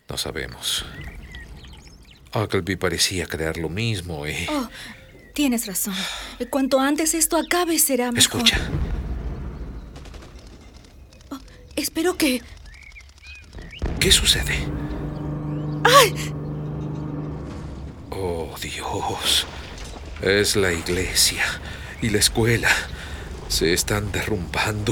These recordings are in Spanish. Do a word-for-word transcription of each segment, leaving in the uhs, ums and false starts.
No sabemos. Ogilvy parecía creer lo mismo y... Oh, tienes razón. Cuanto antes esto acabe será mejor. Escucha. Oh, espero que... ¿Qué sucede? ¡Ay! Oh, Dios. Es la iglesia y la escuela. Se están derrumbando.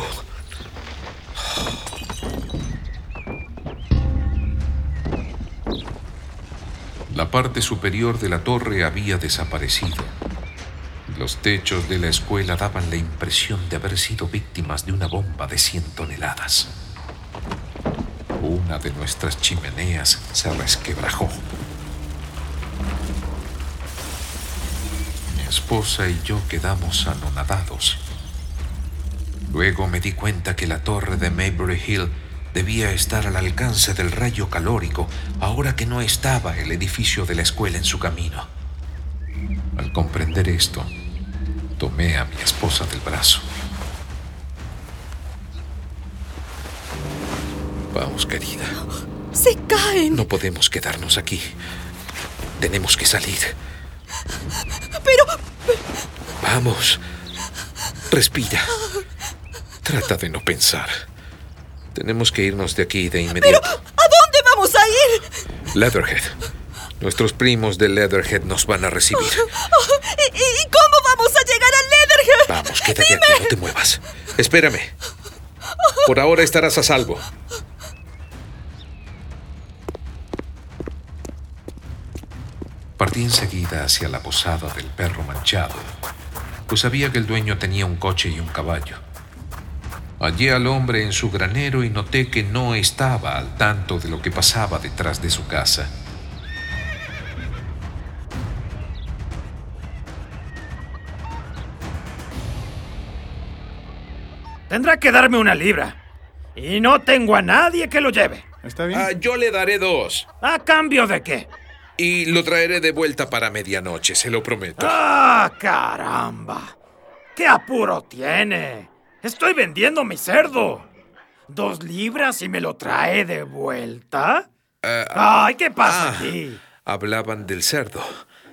La parte superior de la torre había desaparecido. Los techos de la escuela daban la impresión de haber sido víctimas de una bomba de cien toneladas. Una de nuestras chimeneas se resquebrajó. Mi esposa y yo quedamos anonadados. Luego me di cuenta que la torre de Maybury Hill debía estar al alcance del rayo calórico, ahora que no estaba el edificio de la escuela en su camino. Al comprender esto, tomé a mi esposa del brazo. Vamos, querida. ¡Se caen! No podemos quedarnos aquí. Tenemos que salir. Pero... Vamos. Respira. Trata de no pensar. Tenemos que irnos de aquí de inmediato. ¿Pero a dónde vamos a ir? Leatherhead. Nuestros primos de Leatherhead nos van a recibir. ¿Y, y cómo vamos a llegar a Leatherhead? Vamos, quédate ¡Dime! aquí, no te muevas. Espérame. Por ahora estarás a salvo. Partí enseguida hacia la posada del perro manchado, pues sabía que el dueño tenía un coche y un caballo. Hallé al hombre en su granero y noté que no estaba al tanto de lo que pasaba detrás de su casa. Tendrá que darme una libra. Y no tengo a nadie que lo lleve. ¿Está bien? Ah, yo le daré dos. ¿A cambio de qué? Y lo traeré de vuelta para medianoche, se lo prometo. ¡Ah, caramba! ¡Qué apuro tiene! Estoy vendiendo mi cerdo. ¿Dos libras y me lo trae de vuelta? Uh, ¡Ay, qué pasa ah, aquí! Hablaban del cerdo.